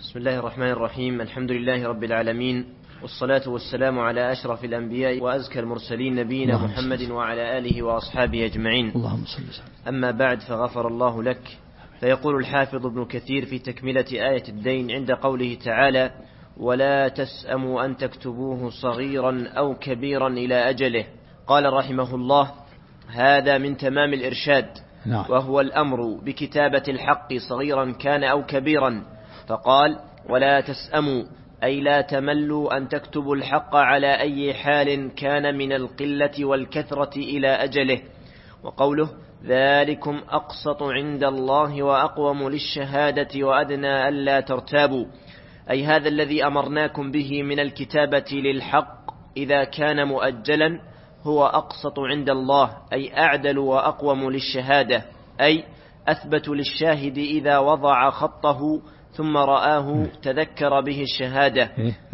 بسم الله الرحمن الرحيم. الحمد لله رب العالمين، والصلاة والسلام على أشرف الأنبياء وأزكى المرسلين نبينا محمد وعلى آله وأصحابه أجمعين. اللهم صل وسلم. أما بعد، فغفر الله لك. فيقول الحافظ ابن كثير في تكملة آية الدين عند قوله تعالى: ولا تسأموا أن تكتبوه صغيرا أو كبيرا إلى أجله. قال رحمه الله: هذا من تمام الإرشاد، وهو الأمر بكتابة الحق صغيرا كان أو كبيرا. فقال: ولا تسأموا، أي لا تملوا أن تكتبوا الحق على أي حال كان من القلة والكثرة إلى أجله. وقوله: ذلكم أقسط عند الله وأقوم للشهادة وأدنى ألا ترتابوا، أي هذا الذي أمرناكم به من الكتابة للحق إذا كان مؤجلا هو أقسط عند الله، أي أعدل وأقوم للشهادة، أي أثبت للشاهد إذا وضع خطه ثم رآه تذكر به الشهادة.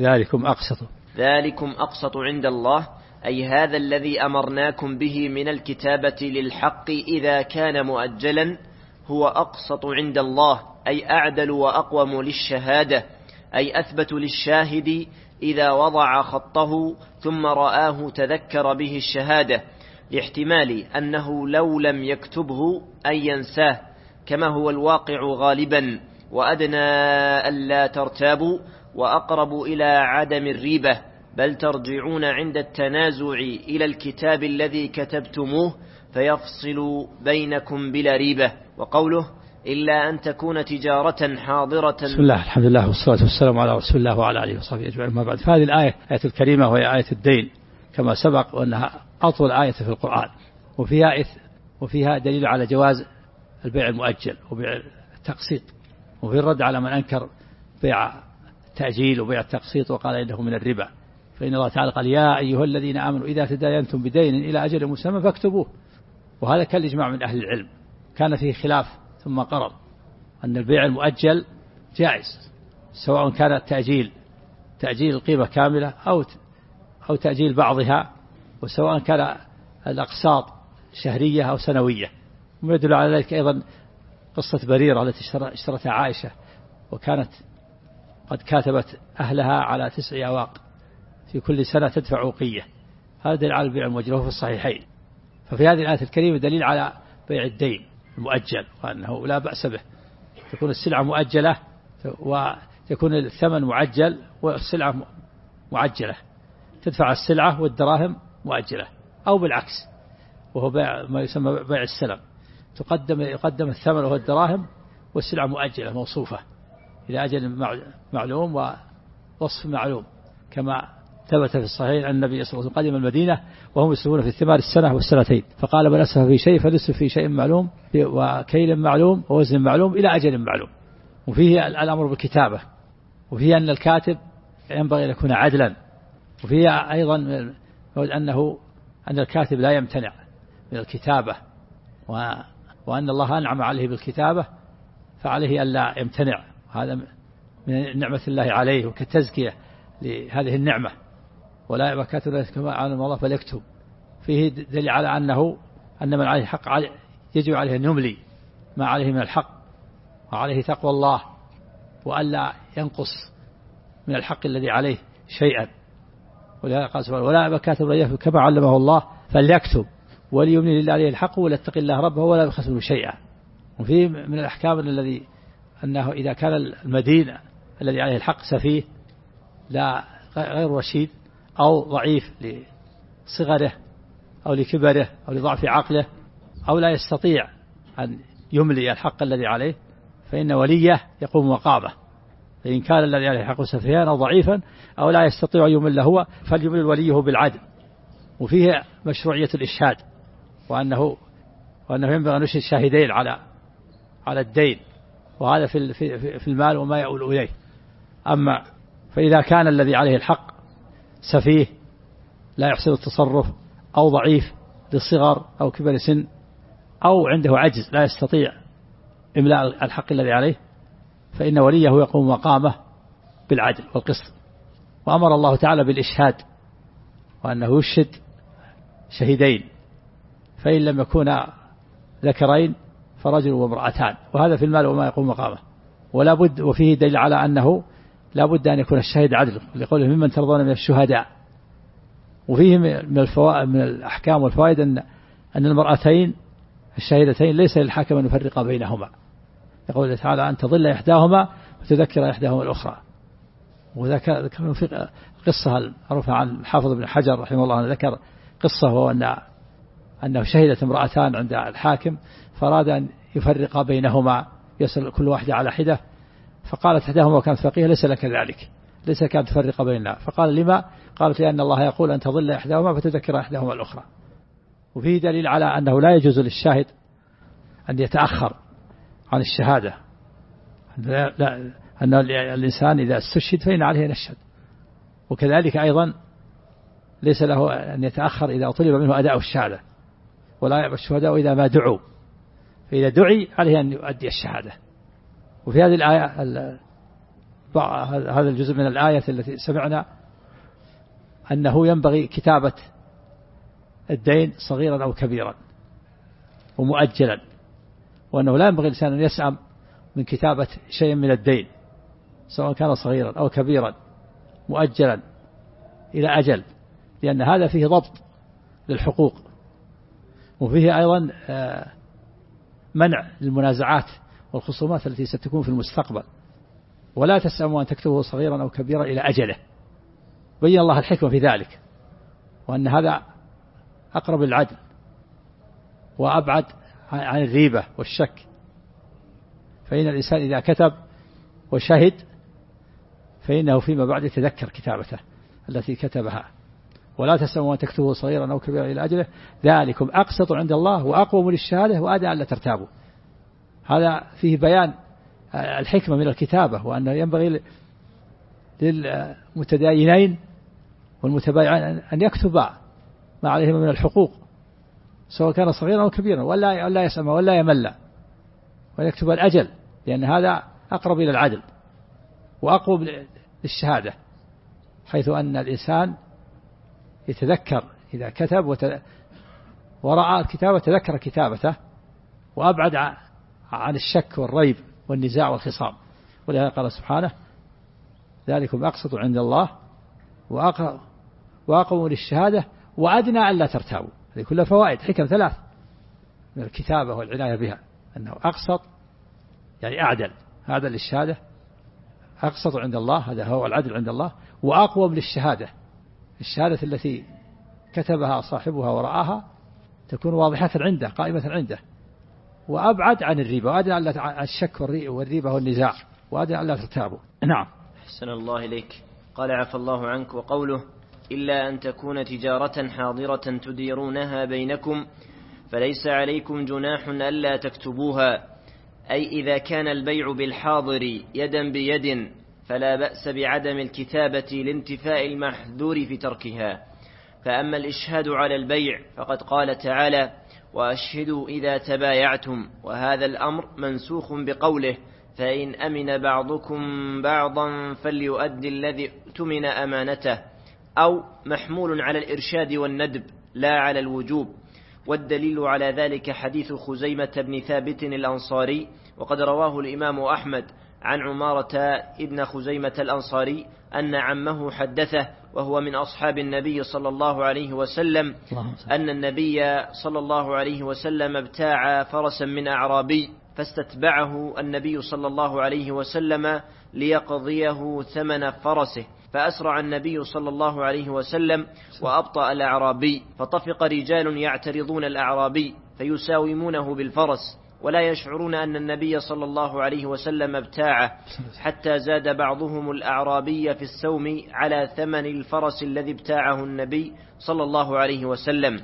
ذلكم أقسط عند الله، أي هذا الذي أمرناكم به من الكتابة للحق إذا كان مؤجلا هو أقسط عند الله، أي أعدل وأقوم للشهادة، أي أثبت للشاهد إذا وضع خطه ثم رآه تذكر به الشهادة، لاحتمال أنه لو لم يكتبه أن ينساه كما هو الواقع غالبا. وأدنى ألا ترتابوا، وأقرب إلى عدم الريبة، بل ترجعون عند التنازع إلى الكتاب الذي كتبتموه فيفصل بينكم بلا ريبة. وقوله: إلا أن تكون تجارة حاضرة. بسم الله، الحمد لله، والصلاة والسلام على رسول الله وعلى آله وصحبه أجمعين. ما بعد، فهذه الآية آية الكريمة وهي آية الدين كما سبق، وأنها أطول آية في القرآن، وفيها دليل على جواز البيع المؤجل وبيع التقسيط، وفي الرد على من أنكر بيع التأجيل وبيع التقسيط وقال إنه من الربا. فإن الله تعالى قال: يا أيها الذين آمنوا إذا تداينتم بدين إلى أجل مسمى فاكتبوه. وهذا كالإجماع من أهل العلم، كان فيه خلاف ثم قرر أن البيع المؤجل جائز، سواء كان التأجيل القيمة كاملة أو تأجيل بعضها، وسواء كان الأقساط شهرية أو سنوية. ويدل على ذلك أيضا قصة بريرة التي اشترتها عائشة، وكانت قد كاتبت أهلها على 9 أواق في كل سنة تدفع وقية. هذا دليل على البيع المؤجل في الصحيحين. ففي هذه الآية الكريمة دليل على بيع الدين المؤجل، وأنه لا بأس به. تكون السلعة مؤجلة وتكون الثمن معجل والسلعة معجلة، تدفع السلعة والدراهم مؤجلة، أو بالعكس وهو بيع ما يسمى بيع السلم، يقدم الثمن وهو الدراهم والسلعة مؤجلة موصوفة إلى أجل معلوم ووصف معلوم، كما ثبت في الصحيح أن النبي صلى الله عليه وسلم قدم المدينة وهم يسلمون في الثمار السنة والسنتين، فقال: من أسف في شيء فليسف في شيء معلوم وكيل معلوم ووزن معلوم إلى أجل معلوم. وفيه الأمر بالكتابة، وفيه أن الكاتب ينبغي أن يكون عدلا، وفيه أيضا أن الكاتب لا يمتنع من الكتابة، وأن الله أنعم عليه بالكتابة فعليه ألا يمتنع. هذا من نعمة الله عليه وكتزكية لهذه النعمة. ولا يبقى كاتب كما علم الله فليكتب. فيه دليل على أن من عليه حق يجب عليه أن يملي ما عليه من الحق، وعليه تقوى الله، وألا ينقص من الحق الذي عليه شيئا. ولا قال سبحانه: ولا يبقى كاتب كما علمه الله فليكتب وليملي لله عليه الحق وليتق الله ربه ولا يبخس منه شيئا. وفيه من الأحكام أنه إذا كان المدين الذي عليه الحق سفيه لا غير رشيد أو ضعيف لصغره أو لكبره أو لضعف عقله أو لا يستطيع أن يملي الحق الذي عليه، فإن وليه يقوم مقامه. فإن كان الذي عليه الحق سفيها أو ضعيفا أو لا يستطيع أن يمل هو فليمل وليه بالعدل. وفيه مشروعية الإشهاد، وأنه ينبغي أن يشهد شاهدين على الدين، وهذا في المال وما يؤول إليه. أما فإذا كان الذي عليه الحق سفيه لا يحسن التصرف أو ضعيف للصغر أو كبر سن أو عنده عجز لا يستطيع إملاء الحق الذي عليه، فإن وليه يقوم مقامه بالعدل والقسط. وأمر الله تعالى بالإشهاد، وأنه يشهد شهيدين، فإن لم يكونا ذكرين فرجل وامرأتان، وهذا في المال وما يقوم مقامه. ولا بد وفيه دليل على أنه لا بد أن يكون الشاهد عدل لقوله ممن ترضون من الشهداء. وفيه من الأحكام والفوائد أن المرأتين الشاهدتين ليس للحاكم أن يفرق بينهما، يقول تعالى أن تضل إحداهما وتذكر إحداهما الأخرى. وذكر في قصة المعروفة عن الحافظ ابن حجر رحمه الله، ذكر قصة وهو أنه شهدت امرأتان عند الحاكم فأراد أن يفرق بينهما، يصل كل واحدة على حدة، فقالت إحداهما وكانت فقيهة ليس لك ذلك، ليس لك أن تفرق بيننا. فقال لما؟ قالت لأن الله يقول أن تضل إحداهما فتذكر إحداهما الأخرى. وفيه دليل على أنه لا يجوز للشاهد أن يتأخر عن الشهادة، أن الإنسان إذا استشهد فإن عليه أن يشهد. وكذلك أيضا ليس له أن يتأخر إذا طلب منه أداء الشهادة، ولا يأبى الشهداء إذا ما دعوا، فإذا دعي عليه أن يؤدي الشهادة. وفي هذه الآية هذا الجزء من الآية التي سمعنا أنه ينبغي كتابة الدين صغيرا أو كبيرا ومؤجلا، وأنه لا ينبغي الإنسان أن يسأم من كتابة شيء من الدين سواء كان صغيرا أو كبيرا مؤجلا إلى أجل، لأن هذا فيه ضبط للحقوق، وفيه أيضا منع للمنازعات والخصومات التي ستكون في المستقبل. ولا تسأموا أن تكتبه صغيرا أو كبيرا إلى أجله. بين الله الحكمة في ذلك، وأن هذا أقرب للعدل وأبعد عن الريبة والشك. فإن الإنسان إذا كتب وشهد فإنه فيما بعد يتذكر كتابته التي كتبها. ولا تسأموا أن تكتبه صغيرا أو كبيرا إلى أجله ذلكم أقسط عند الله وأقوم للشهادة وأدعى ألا ترتابوا. هذا فيه بيان الحكمة من الكتابة، وأنه ينبغي للمتداينين والمتبايعين أن يكتبا ما عليهما من الحقوق سواء كان صغيرا أو كبيرا، ولا يسأم ولا يمل، ويكتب الأجل، لأن هذا أقرب إلى العدل وأقوم للشهادة، حيث أن الإنسان يتذكر إذا كتب ورأى الكتابة تذكر كتابته وأبعد عن الشك والريب والنزاع والخصام. ولهذا قال سبحانه ذلكم أقسط عند الله وأقوم للشهادة وأدنى ألا ترتابوا. هذه كلها فوائد حكم ثلاث من الكتابة والعناية بها، أنه أقسط يعني أعدل، أعدل للشهادة، أقسط عند الله هذا هو العدل عند الله، وأقوم للشهادة، الشهادة التي كتبها صاحبها ورآها تكون واضحة عنده قائمة عنده، وأبعد عن الريبة، وأدنى عن الشك والريبة والنزاع، وأدنى ألا ترتابوا. نعم. أحسن الله إليك. قال عفى الله عنك. وقوله إلا أن تكون تجارة حاضرة تديرونها بينكم فليس عليكم جناح ألا تكتبوها، أي إذا كان البيع بالحاضر يدا بيد فلا بأس بعدم الكتابة لانتفاء المحذور في تركها. فأما الإشهاد على البيع فقد قال تعالى وأشهدوا إذا تبايعتم، وهذا الأمر منسوخ بقوله فإن أمن بعضكم بعضا فليؤدي الذي اؤتمن أمانته، أو محمول على الإرشاد والندب لا على الوجوب. والدليل على ذلك حديث خزيمة بن ثابت الأنصاري، وقد رواه الإمام أحمد عن عمارة ابن خزيمة الأنصاري أن عمه حدثه وهو من أصحاب النبي صلى الله عليه وسلم أن النبي صلى الله عليه وسلم ابتاع فرسا من أعرابي فاستتبعه النبي صلى الله عليه وسلم ليقضيه ثمن فرسه، فأسرع النبي صلى الله عليه وسلم وأبطأ الأعرابي، فطفق رجال يعترضون الأعرابي فيساومونه بالفرس ولا يشعرون أن النبي صلى الله عليه وسلم ابتاعه، حتى زاد بعضهم الأعرابي في السوم على ثمن الفرس الذي ابتاعه النبي صلى الله عليه وسلم.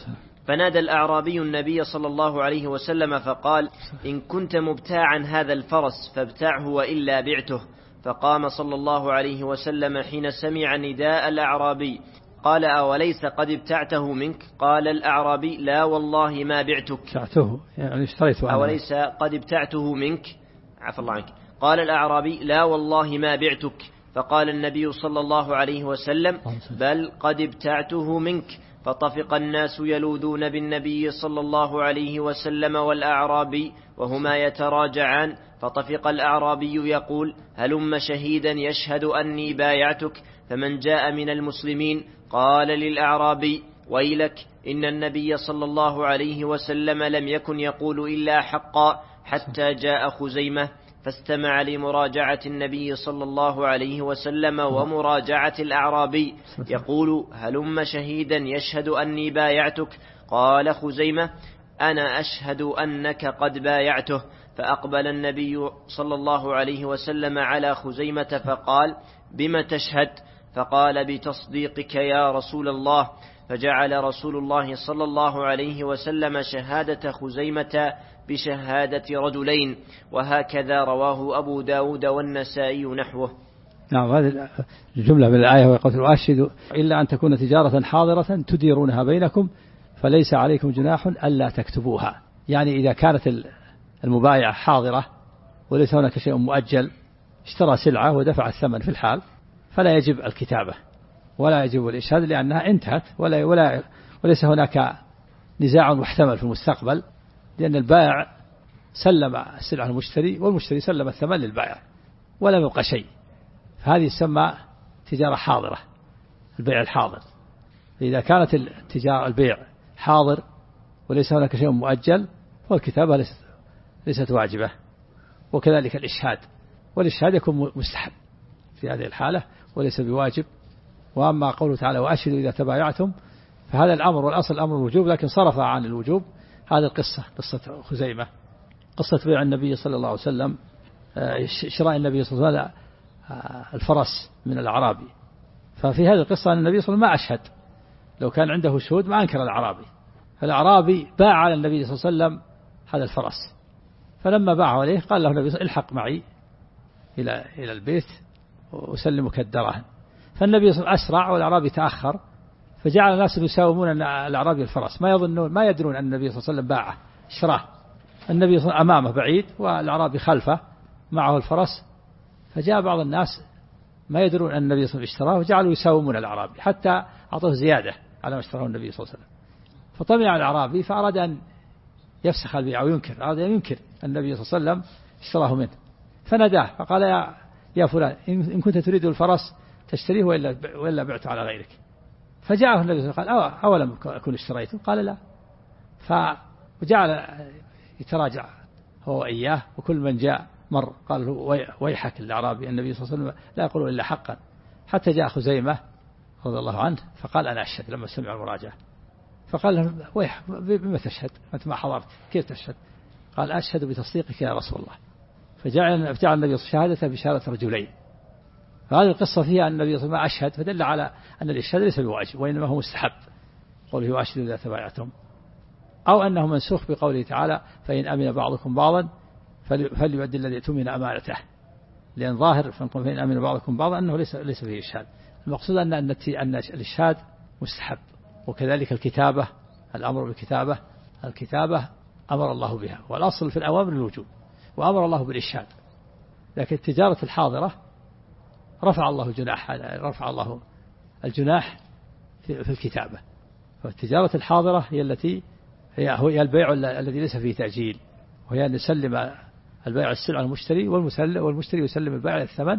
فنادى الأعرابي النبي صلى الله عليه وسلم فقال إن كنت مبتاعا هذا الفرس فابتعه وإلا بعته. فقام صلى الله عليه وسلم حين سمع نداء الأعرابي قال أوليس قد ابتعته منك؟ قال الأعرابي لا والله ما بعتك. يعني اشتريته. أوليس قد ابتعته منك؟ عفى الله عنك. قال الأعرابي لا والله ما بعتك. فقال النبي صلى الله عليه وسلم بل قد ابتعته منك، فطفق الناس يلوذون بالنبي صلى الله عليه وسلم والأعرابي وهما يتراجعان، فطفق الأعرابي يقول: هلم شهيدا يشهد أني بايعتك. فمن جاء من المسلمين قال للأعرابي: ويلك، إن النبي صلى الله عليه وسلم لم يكن يقول إلا حقا حتى جاء خزيمة، فاستمع لمراجعة النبي صلى الله عليه وسلم ومراجعة الأعرابي يقول: هلم شهيدا يشهد أني بايعتك. قال خزيمة: أنا أشهد أنك قد بايعته. فأقبل النبي صلى الله عليه وسلم على خزيمة فقال: بم تشهد؟ فقال: بتصديقك يا رسول الله. فجعل رسول الله صلى الله عليه وسلم شهادة خزيمة بشهادة رجلين. وهكذا رواه أبو داود والنسائي نحوه. نعم، هذه الجملة من الآية: ويقول: وأشهدوا إلا أن تكون تجارة حاضرة تديرونها بينكم فليس عليكم جناح ألا تكتبوها. يعني إذا كانت المبايعة حاضرة وليس هناك شيء مؤجل، اشترى سلعة ودفع الثمن في الحال، فلا يجب الكتابة ولا يجب الإشهاد، لأنها انتهت وليس هناك نزاع محتمل في المستقبل، لأن البائع سلم السلعة المشتري والمشتري سلم الثمن للبائع ولم يبقى شيء. فهذه تسمى تجارة حاضرة، البيع الحاضر. فإذا كانت البيع حاضر وليس هناك شيء مؤجل فالكتابة ليست واجبة. وكذلك الإشهاد، والإشهاد يكون مستحب في هذه الحالة وليس بواجب. وأما قوله تعالى: وأشهدوا إذا تبايعتم، فهذا الأمر والأصل أمر الوجوب، لكن صرف عن الوجوب. هذه القصة قصة خزيمة، قصة بيع النبي صلى الله عليه وسلم، شراء النبي صلى الله عليه وسلم الفرس من الأعرابي. ففي هذه القصة أن النبي صلى الله عليه وسلم ما أشهد، لو كان عنده شهود ما أنكر الأعرابي. فالأعرابي باع على النبي صلى الله عليه وسلم هذا الفرس، فلما باعه عليه قال له النبي صلى الله عليه وسلم: الحق معي إلى البيت وأسلمك الدراهم. فالنبي صلى الله عليه وسلم أسرع والأعرابي تأخر، فجعل الناس يساومون الأعرابي الفرس، ما يدرون أن النبي صلى الله عليه وسلم باعه اشتراه. النبي صلى الله عليه وسلم أمامه بعيد والأعرابي خلفه معه الفرس، فجاء بعض الناس ما يدرون أن النبي صلى الله عليه وسلم اشتراه وجعلوا يساومون الأعرابي حتى أعطوه زيادة على ما اشتراه النبي صلى الله عليه وسلم. فطمع الأعرابي فأراد أن يفسخ البيع وينكر، أراد أن ينكر النبي صلى الله عليه وسلم اشتراه منه، فناداه فقال: يا فلان، إن كنت تريد الفرس تشتريه وإلا بعته على غيرك. فجاءه النبي صلى الله عليه وسلم قال: أولم أكون اشتريته؟ قال: لا. فجعل يتراجع هو وإياه، وكل من جاء مر قال له: ويحك الأعرابي، النبي صلى الله عليه وسلم لا يقول إلا حقا. حتى جاء خزيمة رضي الله عنه فقال: أنا أشهد. لما سمع المراجعة فقال له: بما تشهد؟ أنت ما حضرت، كيف تشهد؟ قال: أشهد بتصديقك يا رسول الله. فجعل النبي شهادته بشهادة رجلين. فهذه القصة فيها أن النبي صلى الله عليه وسلم أشهد، فدل على أن الإشهاد ليس بواجب وإنما هو مستحب، قوله: وأشهدوا إذا تبايعتم، أو أنه منسوخ بقوله تعالى: فإن أمن بعضكم بعضا فليؤدي الذي اؤتمن أمانته، لأن ظاهر فإن أمن بعضكم بعضا أنه ليس فيه إشهاد. المقصود أن الإشهاد مستحب. وكذلك الكتابة، الأمر بالكتابة، الكتابة أمر الله بها، والأصل في الأوامر الوجوب، وأمر الله بالإشهاد. لكن التجارة الحاضرة رفع الله الجناح في الكتابة. فالتجارة الحاضرة هي هي البيع الذي ليس فيه تأجيل، وهي أن يسلم البائع السلعة المشتري والمشتري يسلم البائع الثمن،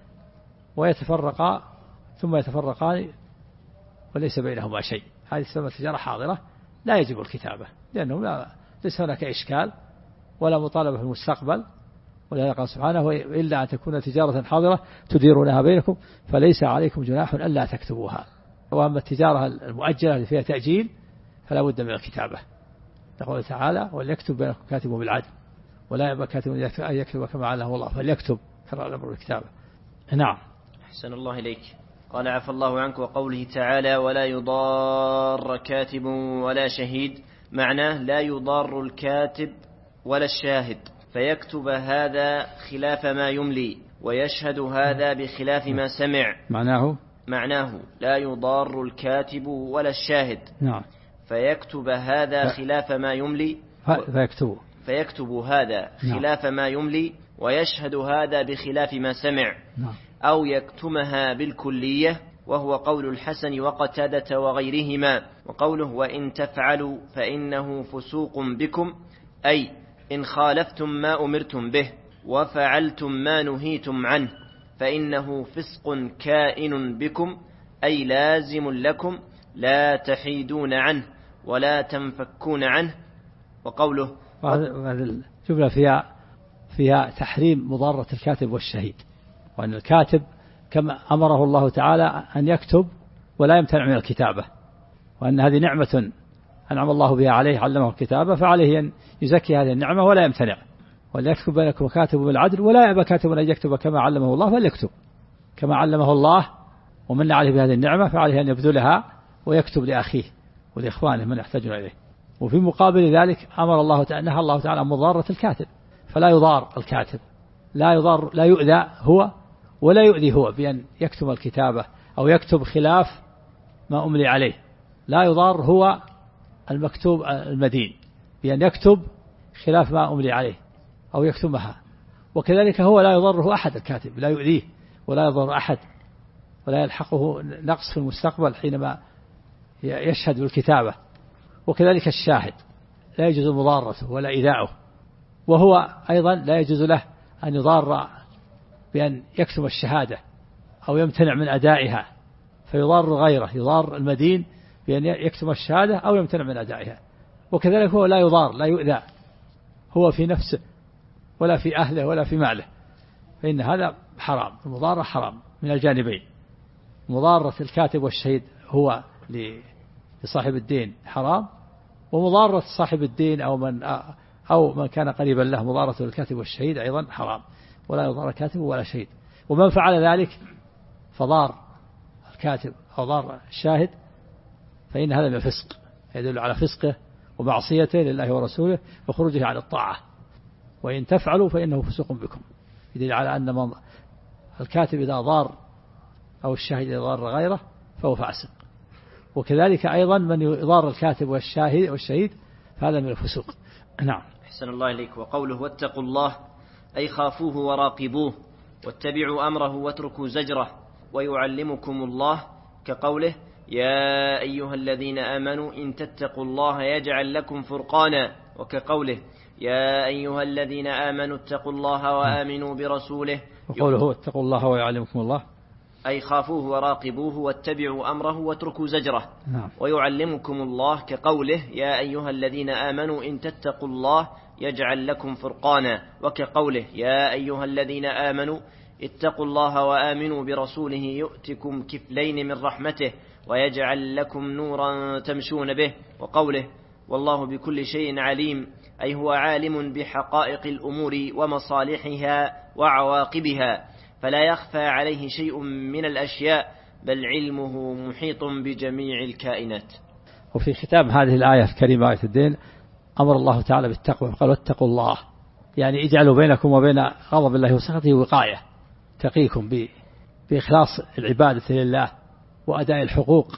ويتفرقا ثم يتفرقان وليس بينهما شيء. هذه تسمى تجارة حاضرة لا يجب الكتابة، لأنه ليس هناك إشكال ولا مطالبة في المستقبل. ولهذا قال سبحانه: إلا أن تكون تجارة حاضرة تديرونها بينكم فليس عليكم جناح ألا تكتبوها. وأما التجارة المؤجلة التي فيها تأجيل فلا بد من الكتابة. يقول تعالى: وليكتب بينكم كاتب بالعدل ولا يأبى كاتب أن يكتب كما علمه الله، فليكتب، كرر الأمر بالكتابة. نعم. أحسن الله إليك. قال: عفى الله عنك. وقوله تعالى: ولا يضار كاتب ولا شهيد، معناه لا يضار الكاتب ولا الشاهد، فيكتب هذا خلاف ما يملي ويشهد هذا بخلاف ما سمع. معناه لا يضار الكاتب ولا الشاهد. نعم. فيكتب هذا خلاف ما يملي فيكتب هذا خلاف ما يملي ويشهد هذا بخلاف ما سمع. نعم. أو يكتمها بالكلية وهو قول الحسن وقتادة وغيرهما. وقوله وإن تفعلوا فإنه فسوق بكم، أي إن خالفتم ما أمرتم به وفعلتم ما نهيتم عنه فإنه فسق كائن بكم، أي لازم لكم لا تحيدون عنه ولا تنفكون عنه. وقوله هذه الجملة فيها تحريم مضارة الكاتب والشهيد، وأن الكاتب كما أمره الله تعالى أن يكتب ولا يمتنع من الكتابة، وأن هذه نعمة أنعم الله بها عليه علمه الكتابة، فعليه أن يزكي هذه النعمة ولا يمتنع، وليكتب بينكم كاتب بالعدل ولا يأبى كاتب أن يكتب كما علمه الله فليكتب كما علمه الله ومن عليه بهذه النعمة، فعليه أن يبذلها ويكتب لأخيه ولإخوانه من يحتاجون إليه. وفي مقابل ذلك نهى الله تعالى عن مضارة الكاتب، فلا يضار الكاتب، لا يؤذى هو ولا يؤذي هو بأن يكتب الكتابة أو يكتب خلاف ما أملي عليه، لا يضار هو المكتوب المدين بأن يكتب خلاف ما أملي عليه أو يكتمها، وكذلك هو لا يضره أحد، الكاتب لا يؤذيه ولا يضر أحد ولا يلحقه نقص في المستقبل حينما يشهد بالكتابة. وكذلك الشاهد لا يجوز مضارته ولا إيذاؤه، وهو أيضا لا يجوز له أن يضار بأن يكتم الشهادة أو يمتنع من أدائها فيضار غيره، يضار المدين بأن يكتم الشهادة أو يمتنع من أدائها. وكذلك هو لا يضار لا يؤذى هو في نفسه ولا في أهله ولا في ماله، فإن هذا حرام، المضارة حرام من الجانبين. مضارة الكاتب والشهيد هو لصاحب الدين حرام، ومضارة صاحب الدين أو من كان قريبا له مضارة الكاتب والشهيد أيضا حرام، ولا يضار الكاتب ولا شهيد. ومن فعل ذلك فضار الكاتب أو ضار الشاهد فإن هذا من الفسق، يدل على فسقه ومعصيته لله ورسوله وخروجه عن الطاعة. وإن تفعلوا فإنه فسوق بكم، يدل على أن الكاتب إذا ضار أو الشاهد إذا ضار غيره فهو فاسق. وكذلك أيضا من يضار الكاتب والشهيد فهذا من الفسوق. نعم. أحسن الله إليك. وقوله واتقوا الله أي خافوه وراقبوه واتبعوا أمره واتركوا زجره ويعلمكم الله، كقوله يا أيها الذين آمنوا إن تتقوا الله يجعل لكم فرقانا، وكقوله يا أيها الذين آمنوا اتقوا الله وآمنوا برسوله. وقوله اتقوا الله ويعلمكم الله أي خافوه وراقبوه واتبعوا أمره واتركوا زجره. نعم. ويعلمكم الله كقوله يا أيها الذين آمنوا إن تتقوا الله يجعل لكم فرقانا، وكقوله يا أيها الذين آمنوا اتقوا الله وآمنوا برسوله يؤتكم كفلين من رحمته ويجعل لكم نورا تمشون به. وقوله والله بكل شيء عليم أي هو عالم بحقائق الأمور ومصالحها وعواقبها، فلا يخفى عليه شيء من الأشياء بل علمه محيط بجميع الكائنات. وفي ختام هذه الآية الكريمة آية الدين أمر الله تعالى بالتقوى، قال واتقوا الله، يعني اجعلوا بينكم وبين غضب الله وسخطه وقاية تقيكم بإخلاص العبادة لله وأداء الحقوق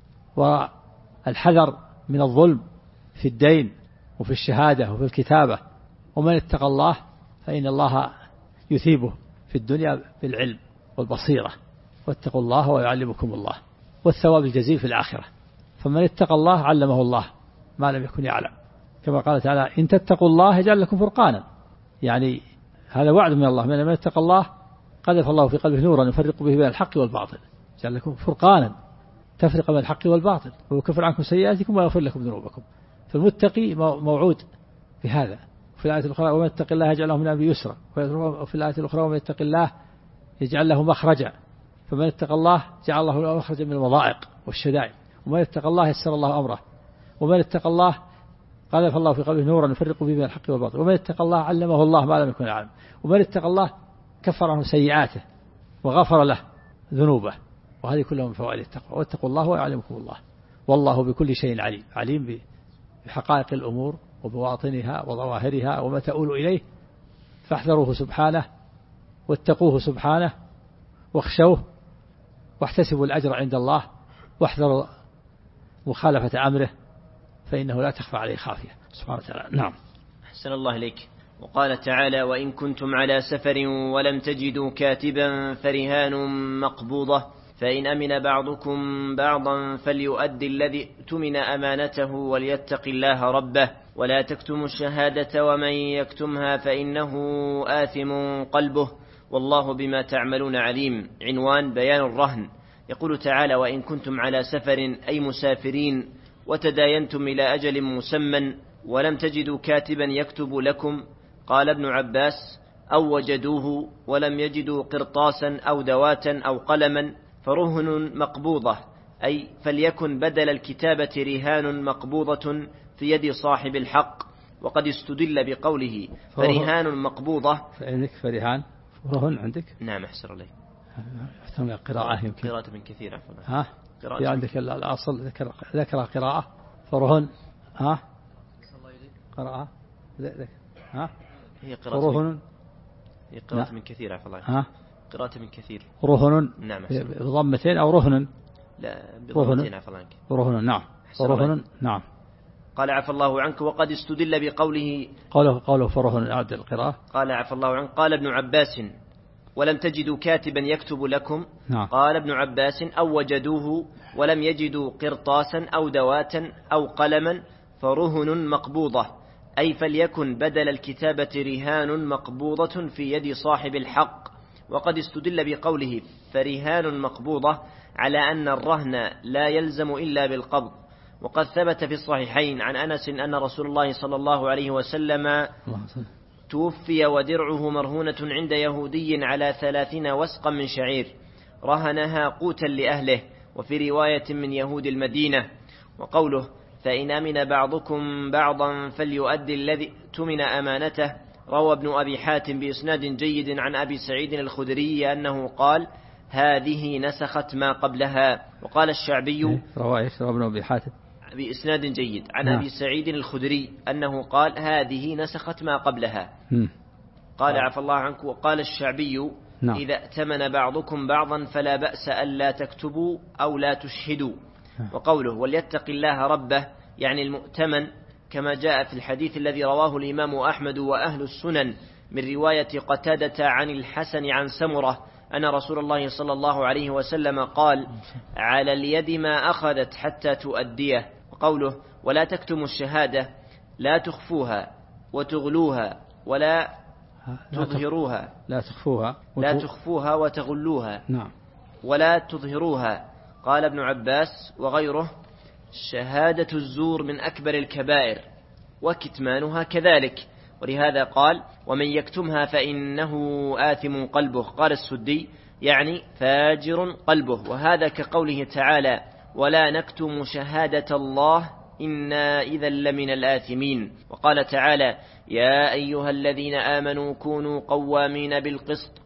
والحذر من الظلم في الدين وفي الشهادة وفي الكتابة. ومن اتقى الله فإن الله يثيبه في الدنيا بالعلم والبصيرة، واتقوا الله ويعلمكم الله، والثواب الجزيل في الآخرة. فمن اتقى الله علمه الله ما لم يكن يعلم، كما قال تعالى إن تتقوا الله يجعل لكم فرقانا، يعني هذا وعد من الله، من اتقى الله قذف الله في قلبه نورا يفرق به بين الحق والباطل، يجعل لكم فرقانا تفرق بين الحق والباطل ويكفر عنكم سيئاتكم ويغفر لكم ذنوبكم. فالمتقي موعود بهذا. في الآية الأخرى ومن يتق الله يجعل له من أمره يسرا، وفي الآية الأخرى ومن يتق الله يجعل له مخرجا، فمن اتقى الله جعل له مخرجا من المضائق والشدائد، ومن اتقى الله يسر الله أمره، ومن اتقى الله قذف الله في قلبه نورا يفرق به بين الحق والباطل، ومن اتقى الله علمه الله ما لم يكن يعلم، ومن اتقى الله كفر عنه سيئاته وغفر له ذنوبه. وهذه كلها من فوائد التقوى. واتقوا الله ويعلمكم الله، والله بكل شيء عليم، عليم بحقائق الأمور وبواطنها وظواهرها وما تؤول إليه، فاحذروه سبحانه واتقوه سبحانه واخشوه واحتسبوا الأجر عند الله، واحذروا مخالفة أمره فإنه لا تخفى عليه خافية سبحانه وتعالى. نعم. أحسن الله إليك. وقال تعالى وإن كنتم على سفر ولم تجدوا كاتبا فرهان مقبوضة فإن أمن بعضكم بعضا فليؤدي الذي اؤتمن أمانته وليتق الله ربه ولا تكتموا الشهادة ومن يكتمها فإنه آثم قلبه والله بما تعملون عليم. عنوان بيان الرهن. يقول تعالى: وإن كنتم على سفر أي مسافرين وتداينتم إلى أجل مسمى ولم تجدوا كاتبا يكتب لكم، قال ابن عباس: أو وجدوه ولم يجدوا قرطاسا أو دواتا أو قلما فرهن مقبوضة، أي فليكن بدل الكتابة رهان مقبوضة في يد صاحب الحق. وقد استدل بقوله فرهان مقبوضة. فإنك فرهان رهن عندك؟ نعم أحسن عليه. قراءة يمكن. قراءة من كثير عفوا. ها؟ في عندك الأصل ذكر قراءة فرهن. ها؟ قراءة. ها؟ هي قراءة. هي قراءة من كثير عفوا الله. ها؟ قراءة من كثير. رهن. نعم. بضمتين أو رهن؟ لا بضمتين عفوا الله. رهن. نعم. رهن. نعم. قال عفى الله عنك. وقد استدل بقوله قوله فرهن أعد القراءة. قال عفى الله عنك. قال ابن عباس: ولم تجدوا كاتبا يكتب لكم. نعم. قال ابن عباس: أو وجدوه ولم يجدوا قرطاسا أو دواتا أو قلما فرهن مقبوضة، أي فليكن بدل الكتابة رهان مقبوضة في يد صاحب الحق. وقد استدل بقوله فرهان مقبوضة على أن الرهن لا يلزم إلا بالقبض. وقد ثبت في الصحيحين عن أنس أن رسول الله صلى الله عليه وسلم توفي ودرعه مرهونة عند يهودي على 30 وسقا من شعير، رهنها قوتا لأهله، وفي رواية من يهود المدينة. وقوله فإن أمن بعضكم بعضا فليؤدي الذي اؤتمن أمانته، روى ابن أبي حاتم بإسناد جيد عن أبي سعيد الخدري أنه قال: هذه نسخت ما قبلها. وقال الشعبي روى ابن أبي حاتم بإسناد جيد عن أبي سعيد الخدري أنه قال: هذه نسخت ما قبلها. قال عفى الله عنك. وقال الشعبي: إذا ائتمن بعضكم بعضا فلا بأس ألا تكتبوا أو لا تشهدوا. وقوله وليتق الله ربه يعني المؤتمن، كما جاء في الحديث الذي رواه الإمام أحمد وأهل السنن من رواية قتادة عن الحسن عن سمرة أن رسول الله صلى الله عليه وسلم قال: على اليد ما أخذت حتى تؤديه. وقوله ولا تكتموا الشهادة لا تخفوها وتغلوها ولا تظهروها. لا تخفوها وتغلوها. نعم. ولا تظهروها. قال ابن عباس وغيره: شهادة الزور من أكبر الكبائر وكتمانها كذلك. ولهذا قال: ومن يكتمها فإنه آثم قلبه. قال السدي: يعني فاجر قلبه. وهذا كقوله تعالى: ولا نكتم شهادة الله إنا إذا لمن الآثمين. وقال تعالى: يا أيها الذين آمنوا كونوا قوامين بالقسط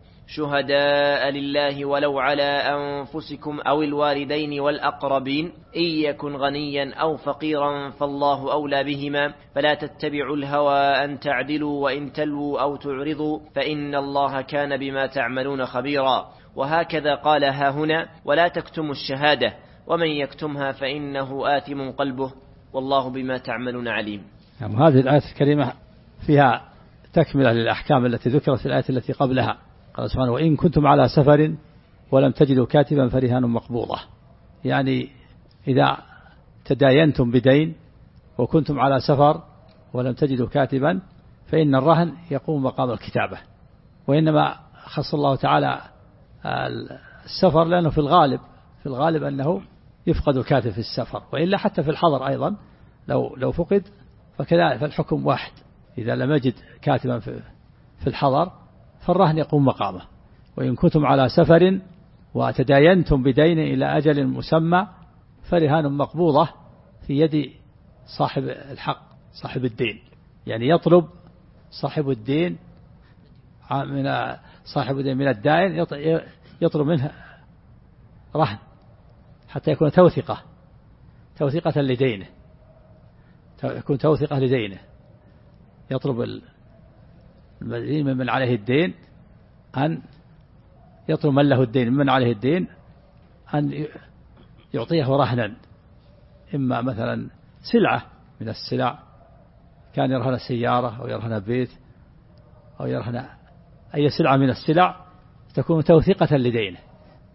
شهداء لله ولو على أنفسكم أو الوالدين والأقربين إن يكن غنيا أو فقيرا فالله أولى بهما فلا تتبعوا الهوى أن تعدلوا وإن تلووا أو تعرضوا فإن الله كان بما تعملون خبيرا. وهكذا قال ها هنا: ولا تكتموا الشهادة ومن يكتمها فإنه آثم قلبه والله بما تعملون عليم. هذه الآية الكريمة فيها تكملة للأحكام التي ذكرت في الآية التي قبلها. قال سبحانه: وإن كنتم على سفر ولم تجدوا كاتبا فرهان مقبوضة، يعني إذا تداينتم بدين وكنتم على سفر ولم تجدوا كاتبا فإن الرهن يقوم مقام الكتابة. وإنما خص الله تعالى السفر لأنه في الغالب أنه يفقد الكاتب في السفر، وإلا حتى في الحضر أيضا لو فقد فكذلك فالحكم واحد. إذا لم يجد كاتبا في الحضر فالرهن يقوم مقامه. وإن كنتم على سفر وتداينتم بدين إلى أجل مسمى فرهان مقبوضة في يد صاحب الحق صاحب الدين، يعني يطلب صاحب الدين من الدائن يطلب منه رهن حتى يكون توثيقة لدينه، يكون توثيقة لدينه. يطلب المدين من عليه الدين أن يطلب من له الدين من عليه الدين أن يعطيه رهنا، إما مثلا سلعة من السلع، كان يرهن سيارة أو يرهن بيت أو يرهن أي سلعة من السلع تكون توثيقة لدينه،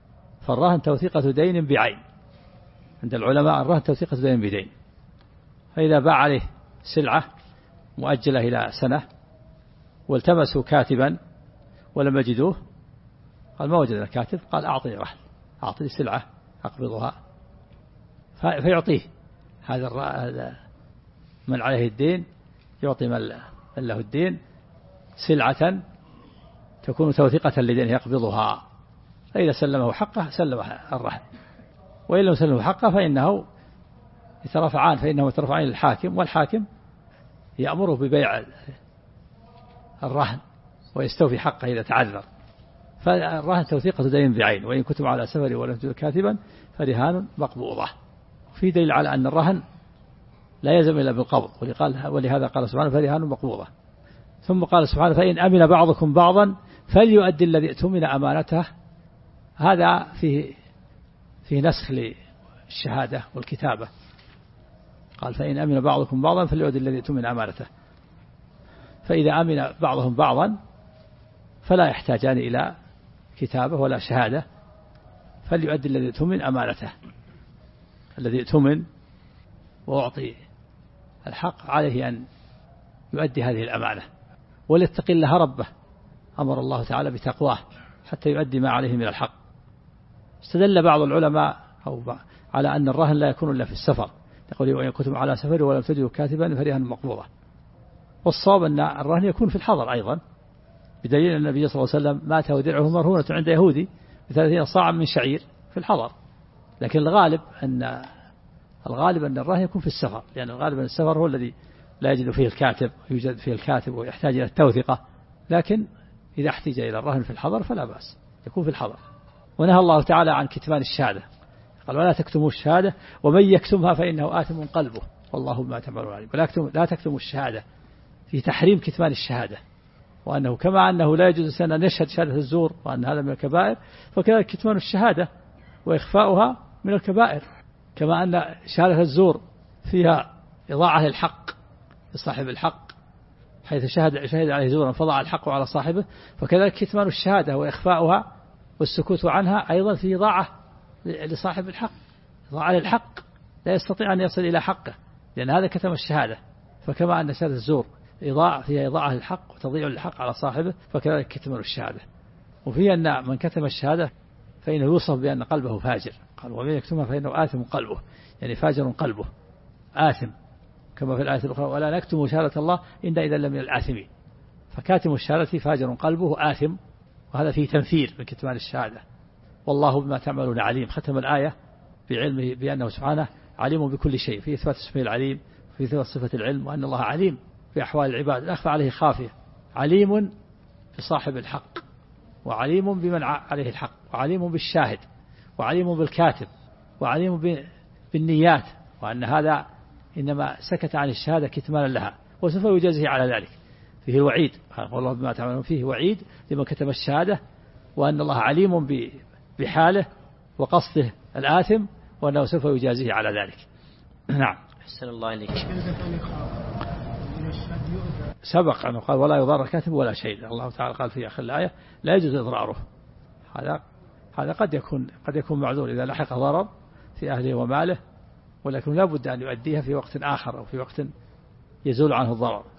فالرهن توثيقة دين بعين عند العلماء، الرهن توثيقة دين بدين. فإذا باع عليه سلعة مؤجلة إلى سنة والتمسوا كاتبا ولم يجدوه، قال ما وجدنا كاتب، قال أعطني رهن، أعطني سلعة أقبضها، فيعطيه هذا من عليه الدين، يعطي من له الدين سلعة تكون توثيقة لدينه يقبضها، فإذا سلمه حقه سلم الرهن، وإن لم سلمه حقه فإنه يترفعان للحاكم، والحاكم يأمره ببيع الرهن ويستوفي حقه إذا تعذر. فالرهن توثيقة دين بعين، وإن كتب على سفر ولم تجد كاتبا فرهان مقبوضة. في دليل على أن الرهن لا يلزم إلا بالقبض، ولهذا قال سبحانه فرهان مقبوضة. ثم قال سبحانه فإن أمن بعضكم بعضا فليؤدي الذي اؤتمن أمانته. هذا في نسخ للشهادة والكتابة، قال فإن أمن بعضكم بعضا فليؤدي الذي اؤتمن أمانته. فإذا أمن بعضهم بعضا فلا يحتاجان إلى كتابة ولا شهادة، فليؤدي الذي اؤتمن أمانته. الذي اؤتمن وأعطي الحق عليه أن يؤدي هذه الأمانة وليتقي الله ربه، أمر الله تعالى بتقواه حتى يؤدي ما عليه من الحق. استدل بعض العلماء على أن الرهن لا يكون إلا في السفر، يقول وإن كتب على سفر ولم تجدوا كاتبا فرهان مقبوضة. والصواب أن الرهن يكون في الحضر أيضا، بدليل أن النبي صلى الله عليه وسلم مات ودرعه مرهونة عند يهودي ب30 صاعا من شعير في الحضر. لكن الغالب أن الرهن يكون في السفر، لأن الغالب أن السفر هو الذي لا يجد فيه الكاتب، يوجد فيه الكاتب ويحتاج إلى التوثيقة. لكن إذا احتاج إلى الرهن في الحضر فلا بأس، يكون في الحضر. ونهى الله تعالى عن كتمان الشهادة، قال ولا تكتموا الشهادة ومن يكتمها فإنه آثم قلبه والله بما تعملون عليم. لا تكتموا الشهادة، في تحريم كتمان الشهادة، وأنه كما أنه لا يجوز أن نشهد شهادة الزور وأن هذا من الكبائر، فكذلك كتمان الشهادة وإخفاؤها من الكبائر. كما أن شهادة الزور فيها إضاعة للحق لصاحب الحق، حيث شهد عليه زورا فضاع الحق على صاحبه، فكذلك كتمان الشهادة وإخفاؤها والسكوت عنها أيضا في إضاعة لصاحب الحق، إضاعة للحق، لا يستطيع أن يصل إلى حقه لأن هذا كتم الشهادة. فكما أن شهادة الزور فيها إضاعة للحق وتضيع للحق على صاحبه، فكذلك كتمان الشهادة. وفي أن من كتم الشهادة فإنه يوصف بأن قلبه فاجر، قال ومن يكتمها فإنه آثم قلبه، يعني فاجر قلبه آثم، كما في الآية الأخرى ولا نكتم شهادة الله إن إذا لم من الآثمين. فكاتم الشهادة فاجر قلبه آثم، وهذا فيه تنفير من كتمان الشهادة. والله بما تعملون عليم. ختم الآية بعلمه بأنه سبحانه عليم بكل شيء، في إثبات اسمه العليم، في إثبات صفة العلم، وأن الله عليم في أحوال العباد لا يخفى عليه خافية، عليم بصاحب الحق، وعليم بمن عليه الحق، وعليم بالشاهد، وعليم بالكاتب، وعليم بالنيات، وأن هذا إنما سكت عن الشهادة كتمانا لها وسوف يجازيه على ذلك. فيه الوعيد، والله بما تعملون، فيه وعيد لمن كتم الشهادة، وأن الله عليم بحاله وقصده الآثم، وأنه سوف يجازيه على ذلك. نعم. أحسن الله إليك. سبق أنه قال ولا يضار الكاتب ولا شيء. الله تعالى قال في آخر الآية لا يجوز إضراره. هذا قد يكون معذور إذا لحق ضرر في أهله وماله، ولكن لا بد أن يؤديها في وقت آخر أو في وقت يزول عنه الضرر.